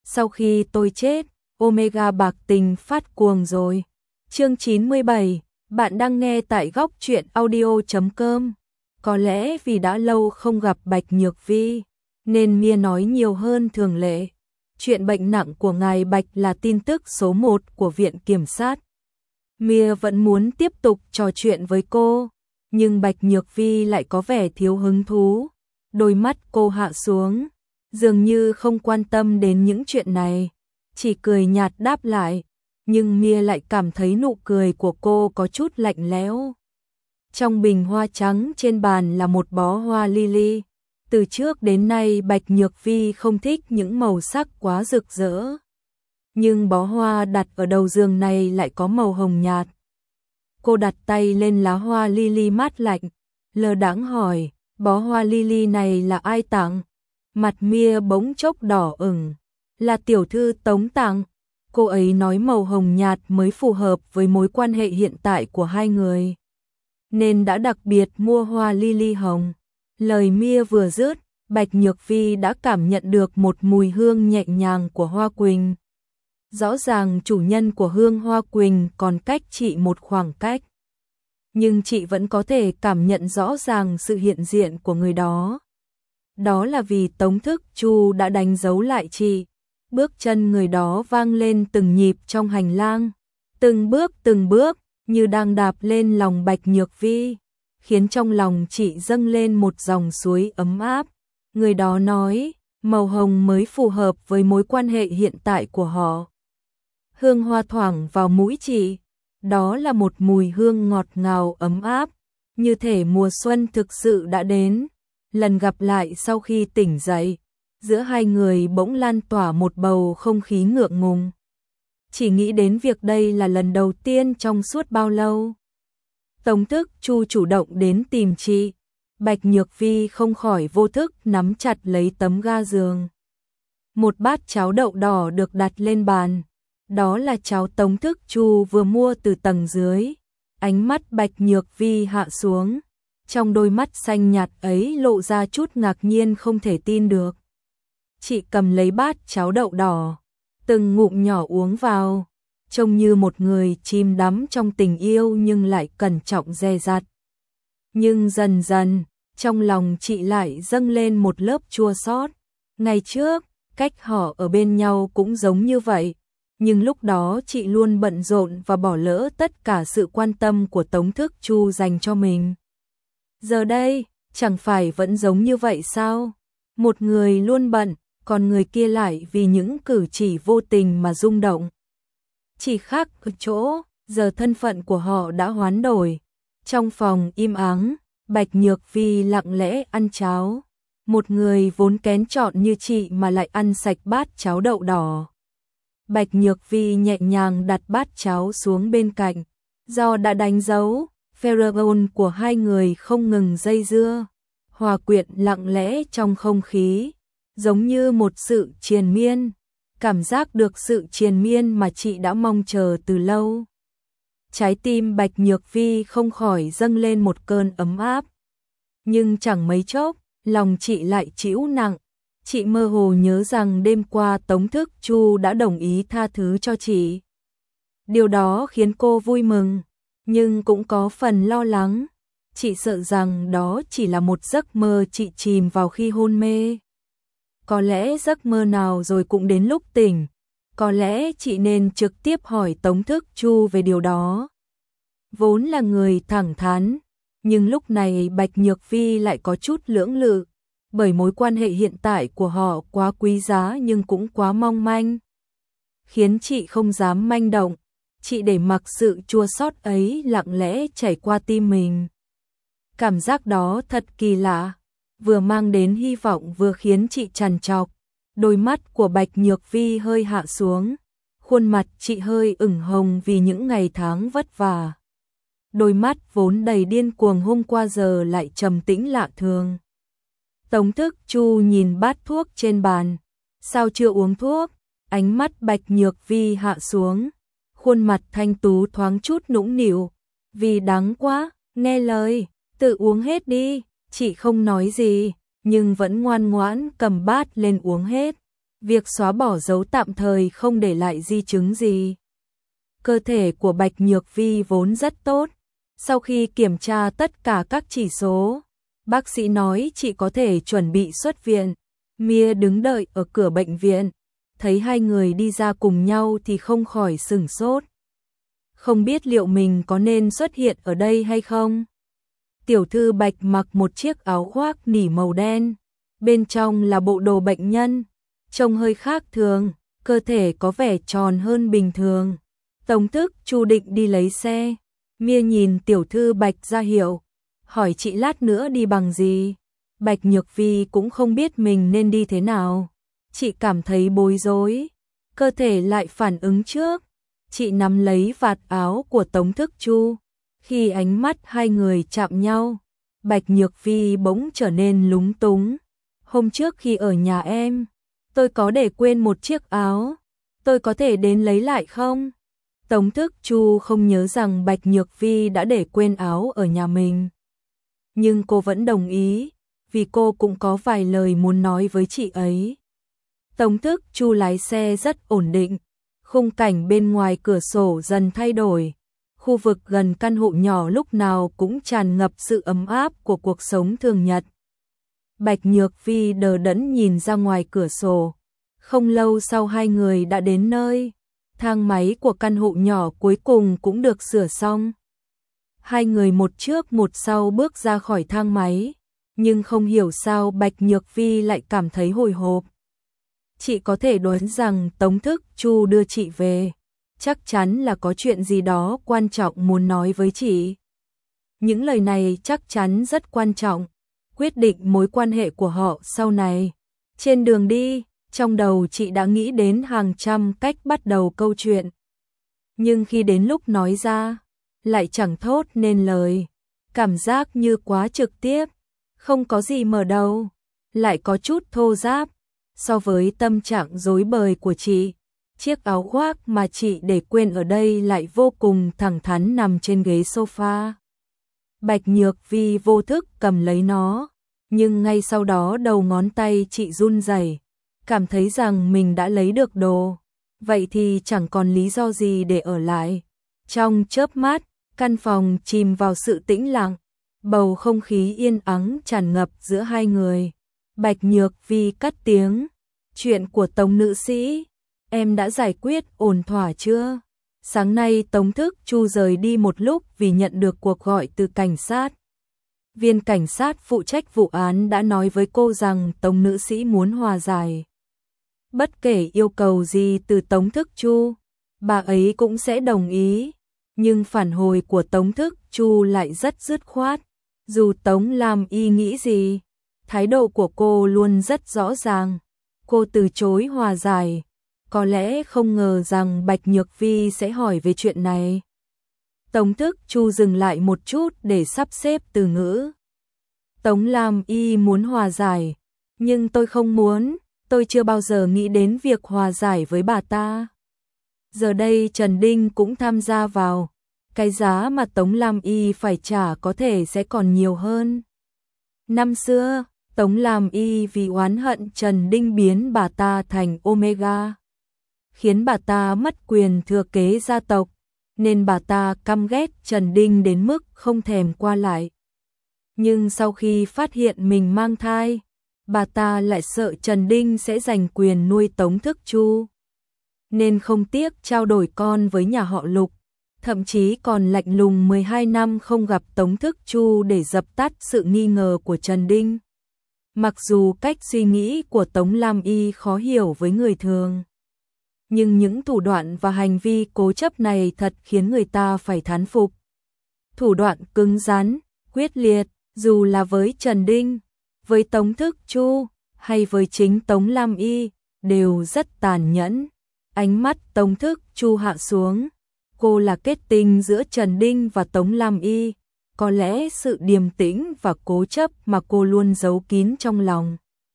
sau khi tôi chết, Omega bạc tình phát cuồng rồi. Chương 97, bạn đang nghe tại góc truyện audio.com. Có lẽ vì đã lâu không gặp Bạch Nhược Vi, nên Mia nói nhiều hơn thường lệ. Chuyện bệnh nặng của ngài Bạch là tin tức số 1 của Viện Kiểm sát. Mia vẫn muốn tiếp tục trò chuyện với cô, nhưng Bạch Nhược Vi lại có vẻ thiếu hứng thú. Đôi mắt cô hạ xuống, dường như không quan tâm đến những chuyện này, chỉ cười nhạt đáp lại, nhưng Mia lại cảm thấy nụ cười của cô có chút lạnh lẽo. Trong bình hoa trắng trên bàn là một bó hoa lily. Từ trước đến nay Bạch Nhược Vi không thích những màu sắc quá rực rỡ, nhưng bó hoa đặt ở đầu giường này lại có màu hồng nhạt. Cô đặt tay lên lá hoa lily mát lạnh, lơ đãng hỏi, bó hoa lily này là ai tặng? Mặt Mia bỗng chốc đỏ ửng, là tiểu thư Tống tặng. Cô ấy nói màu hồng nhạt mới phù hợp với mối quan hệ hiện tại của hai người, nên đã đặc biệt mua hoa lily hồng. Lời Mia vừa dứt, Bạch Nhược Vi đã cảm nhận được một mùi hương nhẹ nhàng của hoa quỳnh. Rõ ràng chủ nhân của hương hoa quỳnh còn cách chị một khoảng cách, nhưng chị vẫn có thể cảm nhận rõ ràng sự hiện diện của người đó. Đó là vì Tống Thức Chu đã đánh dấu lại chị. Bước chân người đó vang lên từng nhịp trong hành lang, từng bước như đang đạp lên lòng Bạch Nhược Vi, khiến trong lòng chị dâng lên một dòng suối ấm áp. Người đó nói, màu hồng mới phù hợp với mối quan hệ hiện tại của họ. Hương hoa thoảng vào mũi chị, đó là một mùi hương ngọt ngào ấm áp, như thể mùa xuân thực sự đã đến. Lần gặp lại sau khi tỉnh dậy, giữa hai người bỗng lan tỏa một bầu không khí ngượng ngùng. Chỉ nghĩ đến việc đây là lần đầu tiên trong suốt bao lâu Tống Thức Chu chủ động đến tìm chị. Bạch Nhược Vi không khỏi vô thức nắm chặt lấy tấm ga giường. Một bát cháo đậu đỏ được đặt lên bàn. Đó là cháo Tống Thức Chu vừa mua từ tầng dưới. Ánh mắt Bạch Nhược Vi hạ xuống, trong đôi mắt xanh nhạt ấy lộ ra chút ngạc nhiên không thể tin được. Chị cầm lấy bát cháo đậu đỏ, từng ngụm nhỏ uống vào, trông như một người chìm đắm trong tình yêu nhưng lại cẩn trọng dè dặt. Nhưng dần dần, trong lòng chị lại dâng lên một lớp chua xót. Ngày trước, cách họ ở bên nhau cũng giống như vậy, nhưng lúc đó chị luôn bận rộn và bỏ lỡ tất cả sự quan tâm của Tống Thức Chu dành cho mình. Giờ đây, chẳng phải vẫn giống như vậy sao? Một người luôn bận, còn người kia lại vì những cử chỉ vô tình mà rung động. Chỉ khác ở chỗ, giờ thân phận của họ đã hoán đổi. Trong phòng im ắng, Bạch Nhược Vi lặng lẽ ăn cháo. Một người vốn kén chọn như chị mà lại ăn sạch bát cháo đậu đỏ. Bạch Nhược Vi nhẹ nhàng đặt bát cháo xuống bên cạnh. Do đã đánh dấu, pheromone của hai người không ngừng dây dưa, hòa quyện lặng lẽ trong không khí, giống như một sự triền miên. Cảm giác được sự triền miên mà chị đã mong chờ từ lâu. Trái tim Bạch Nhược Vi không khỏi dâng lên một cơn ấm áp. Nhưng chẳng mấy chốc, lòng chị lại trĩu nặng. Chị mơ hồ nhớ rằng đêm qua Tống Thức Chu đã đồng ý tha thứ cho chị. Điều đó khiến cô vui mừng, nhưng cũng có phần lo lắng. Chị sợ rằng đó chỉ là một giấc mơ chị chìm vào khi hôn mê. Có lẽ giấc mơ nào rồi cũng đến lúc tỉnh. Có lẽ chị nên trực tiếp hỏi Tống Thức Chu về điều đó. Vốn là người thẳng thắn, nhưng lúc này Bạch Nhược Vi lại có chút lưỡng lự, bởi mối quan hệ hiện tại của họ quá quý giá nhưng cũng quá mong manh, khiến chị không dám manh động. Chị để mặc sự chua xót ấy lặng lẽ chảy qua tim mình. Cảm giác đó thật kỳ lạ, vừa mang đến hy vọng vừa khiến chị trằn trọc. Đôi mắt của Bạch Nhược Vi hơi hạ xuống, khuôn mặt chị hơi ửng hồng vì những ngày tháng vất vả. Đôi mắt vốn đầy điên cuồng hôm qua giờ lại trầm tĩnh lạ thường. Tống Thức Chu nhìn bát thuốc trên bàn. Sao chưa uống thuốc? Ánh mắt Bạch Nhược Vi hạ xuống, khuôn mặt thanh tú thoáng chút nũng nịu. Vì đắng quá, nghe lời, tự uống hết đi. Chị không nói gì, nhưng vẫn ngoan ngoãn cầm bát lên uống hết. Việc xóa bỏ dấu tạm thời không để lại di chứng gì. Cơ thể của Bạch Nhược Vi vốn rất tốt. Sau khi kiểm tra tất cả các chỉ số, bác sĩ nói chị có thể chuẩn bị xuất viện. Mia đứng đợi ở cửa bệnh viện, thấy hai người đi ra cùng nhau thì không khỏi sửng sốt. Không biết liệu mình có nên xuất hiện ở đây hay không? Tiểu thư Bạch mặc một chiếc áo khoác nỉ màu đen, bên trong là bộ đồ bệnh nhân, trông hơi khác thường, cơ thể có vẻ tròn hơn bình thường. Tống Thức Chu định đi lấy xe, Mia nhìn tiểu thư Bạch ra hiệu, hỏi chị lát nữa đi bằng gì. Bạch Nhược Vi cũng không biết mình nên đi thế nào. Chị cảm thấy bối rối, cơ thể lại phản ứng trước. Chị nắm lấy vạt áo của Tống Thức Chu. Khi ánh mắt hai người chạm nhau, Bạch Nhược Vi bỗng trở nên lúng túng. Hôm trước khi ở nhà em, tôi có để quên một chiếc áo, tôi có thể đến lấy lại không? Tống Thức Chu không nhớ rằng Bạch Nhược Vi đã để quên áo ở nhà mình. Nhưng cô vẫn đồng ý, vì cô cũng có vài lời muốn nói với chị ấy. Tống Thức Chu lái xe rất ổn định, khung cảnh bên ngoài cửa sổ dần thay đổi. Khu vực gần căn hộ nhỏ lúc nào cũng tràn ngập sự ấm áp của cuộc sống thường nhật. Bạch Nhược Vi đờ đẫn nhìn ra ngoài cửa sổ. Không lâu sau hai người đã đến nơi. Thang máy của căn hộ nhỏ cuối cùng cũng được sửa xong. Hai người một trước một sau bước ra khỏi thang máy, nhưng không hiểu sao Bạch Nhược Vi lại cảm thấy hồi hộp. Chị có thể đoán rằng Tống Thức Chu đưa chị về, chắc chắn là có chuyện gì đó quan trọng muốn nói với chị. Những lời này chắc chắn rất quan trọng, quyết định mối quan hệ của họ sau này. Trên đường đi, trong đầu chị đã nghĩ đến hàng trăm cách bắt đầu câu chuyện. Nhưng khi đến lúc nói ra, lại chẳng thốt nên lời. Cảm giác như quá trực tiếp, không có gì mở đầu, lại có chút thô ráp. So với tâm trạng rối bời của chị, chiếc áo khoác mà chị để quên ở đây lại vô cùng thẳng thắn nằm trên ghế sofa. Bạch Nhược Vi vô thức cầm lấy nó, nhưng ngay sau đó đầu ngón tay chị run rẩy, cảm thấy rằng mình đã lấy được đồ, vậy thì chẳng còn lý do gì để ở lại. Trong chớp mắt, căn phòng chìm vào sự tĩnh lặng, bầu không khí yên ắng tràn ngập giữa hai người. Bạch Nhược Vi cất tiếng, chuyện của Tống nữ sĩ, em đã giải quyết ổn thỏa chưa? Sáng nay Tống Thức Chu rời đi một lúc vì nhận được cuộc gọi từ cảnh sát. Viên cảnh sát phụ trách vụ án đã nói với cô rằng Tống nữ sĩ muốn hòa giải. Bất kể yêu cầu gì từ Tống Thức Chu, bà ấy cũng sẽ đồng ý. Nhưng phản hồi của Tống Thức Chu lại rất dứt khoát. Dù Tống Lam Y nghĩ gì, thái độ của cô luôn rất rõ ràng. Cô từ chối hòa giải, có lẽ không ngờ rằng Bạch Nhược Vi sẽ hỏi về chuyện này. Tống Thức Chu dừng lại một chút để sắp xếp từ ngữ. Tống Lam Y muốn hòa giải, nhưng tôi không muốn, tôi chưa bao giờ nghĩ đến việc hòa giải với bà ta. Giờ đây Trần Đinh cũng tham gia vào, cái giá mà Tống Lam Y phải trả có thể sẽ còn nhiều hơn. Năm xưa, Tống Lam Y vì oán hận Trần Đinh biến bà ta thành Omega, khiến bà ta mất quyền thừa kế gia tộc, nên bà ta căm ghét Trần Đinh đến mức không thèm qua lại. Nhưng sau khi phát hiện mình mang thai, bà ta lại sợ Trần Đinh sẽ giành quyền nuôi Tống Thức Chu, nên không tiếc trao đổi con với nhà họ Lục, thậm chí còn lạnh lùng 12 năm không gặp Tống Thức Chu để dập tắt sự nghi ngờ của Trần Đinh. Mặc dù cách suy nghĩ của Tống Lam Y khó hiểu với người thường, nhưng những thủ đoạn và hành vi cố chấp này thật khiến người ta phải thán phục. Thủ đoạn cứng rắn, quyết liệt, dù là với Trần Đinh, với Tống Thức Chu, hay với chính Tống Lam Y, đều rất tàn nhẫn. Ánh mắt Tống Thức Chu hạ xuống. Cô là kết tinh giữa Trần Đinh và Tống Lam Y. Có lẽ sự điềm tĩnh và cố chấp mà cô luôn giấu kín trong lòng,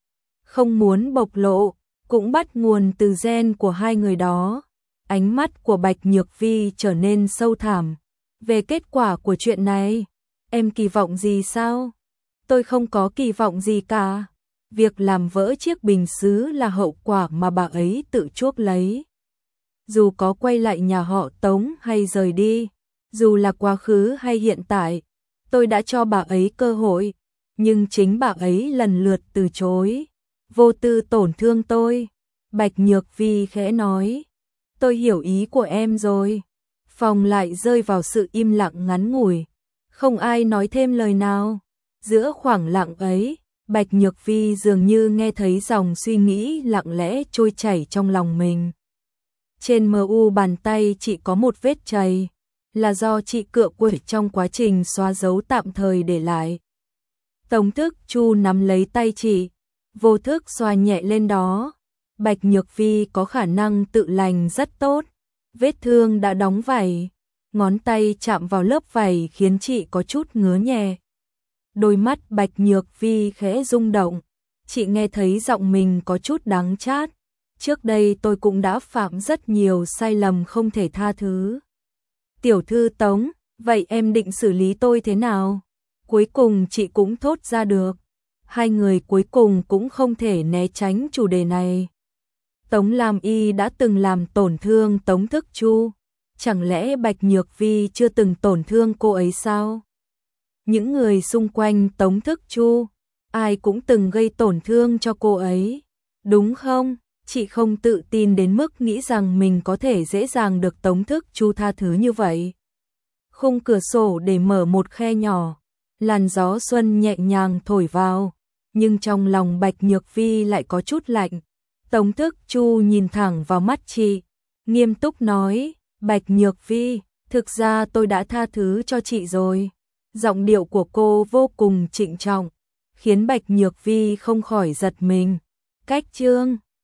không muốn bộc lộ, cũng bắt nguồn từ gen của hai người đó. Ánh mắt của Bạch Nhược Vi trở nên sâu thẳm. Về kết quả của chuyện này, em kỳ vọng gì sao? Tôi không có kỳ vọng gì cả. Việc làm vỡ chiếc bình sứ là hậu quả mà bà ấy tự chuốc lấy. Dù có quay lại nhà họ Tống hay rời đi, dù là quá khứ hay hiện tại, tôi đã cho bà ấy cơ hội, nhưng chính bà ấy lần lượt từ chối, vô tư tổn thương tôi. Bạch Nhược Vi khẽ nói, tôi hiểu ý của em rồi. Phòng lại rơi vào sự im lặng ngắn ngủi, không ai nói thêm lời nào. Giữa khoảng lặng ấy, Bạch Nhược Vi dường như nghe thấy dòng suy nghĩ lặng lẽ trôi chảy trong lòng mình. Trên mu bàn tay chị có một vết chày, là do chị cựa quậy trong quá trình xóa dấu tạm thời để lại. Tống Thức Chu nắm lấy tay chị, vô thức xoa nhẹ lên đó. Bạch Nhược Vi có khả năng tự lành rất tốt, vết thương đã đóng vảy, ngón tay chạm vào lớp vảy khiến chị có chút ngứa nhẹ. Đôi mắt Bạch Nhược Vi khẽ rung động, chị nghe thấy giọng mình có chút đắng chát. Trước đây tôi cũng đã phạm rất nhiều sai lầm không thể tha thứ. Tiểu thư Tống, vậy em định xử lý tôi thế nào? Cuối cùng chị cũng thốt ra được. Hai người cuối cùng cũng không thể né tránh chủ đề này. Tống Lam Y đã từng làm tổn thương Tống Thức Chu. Chẳng lẽ Bạch Nhược Vi chưa từng tổn thương cô ấy sao? Những người xung quanh Tống Thức Chu, ai cũng từng gây tổn thương cho cô ấy, đúng không? Chị không tự tin đến mức nghĩ rằng mình có thể dễ dàng được Tống Thức Chu tha thứ như vậy. Khung cửa sổ để mở một khe nhỏ, làn gió xuân nhẹ nhàng thổi vào, nhưng trong lòng Bạch Nhược Vi lại có chút lạnh. Tống Thức Chu nhìn thẳng vào mắt chị, nghiêm túc nói, Bạch Nhược Vi, thực ra tôi đã tha thứ cho chị rồi. Giọng điệu của cô vô cùng trịnh trọng, khiến Bạch Nhược Vi không khỏi giật mình. Cách chương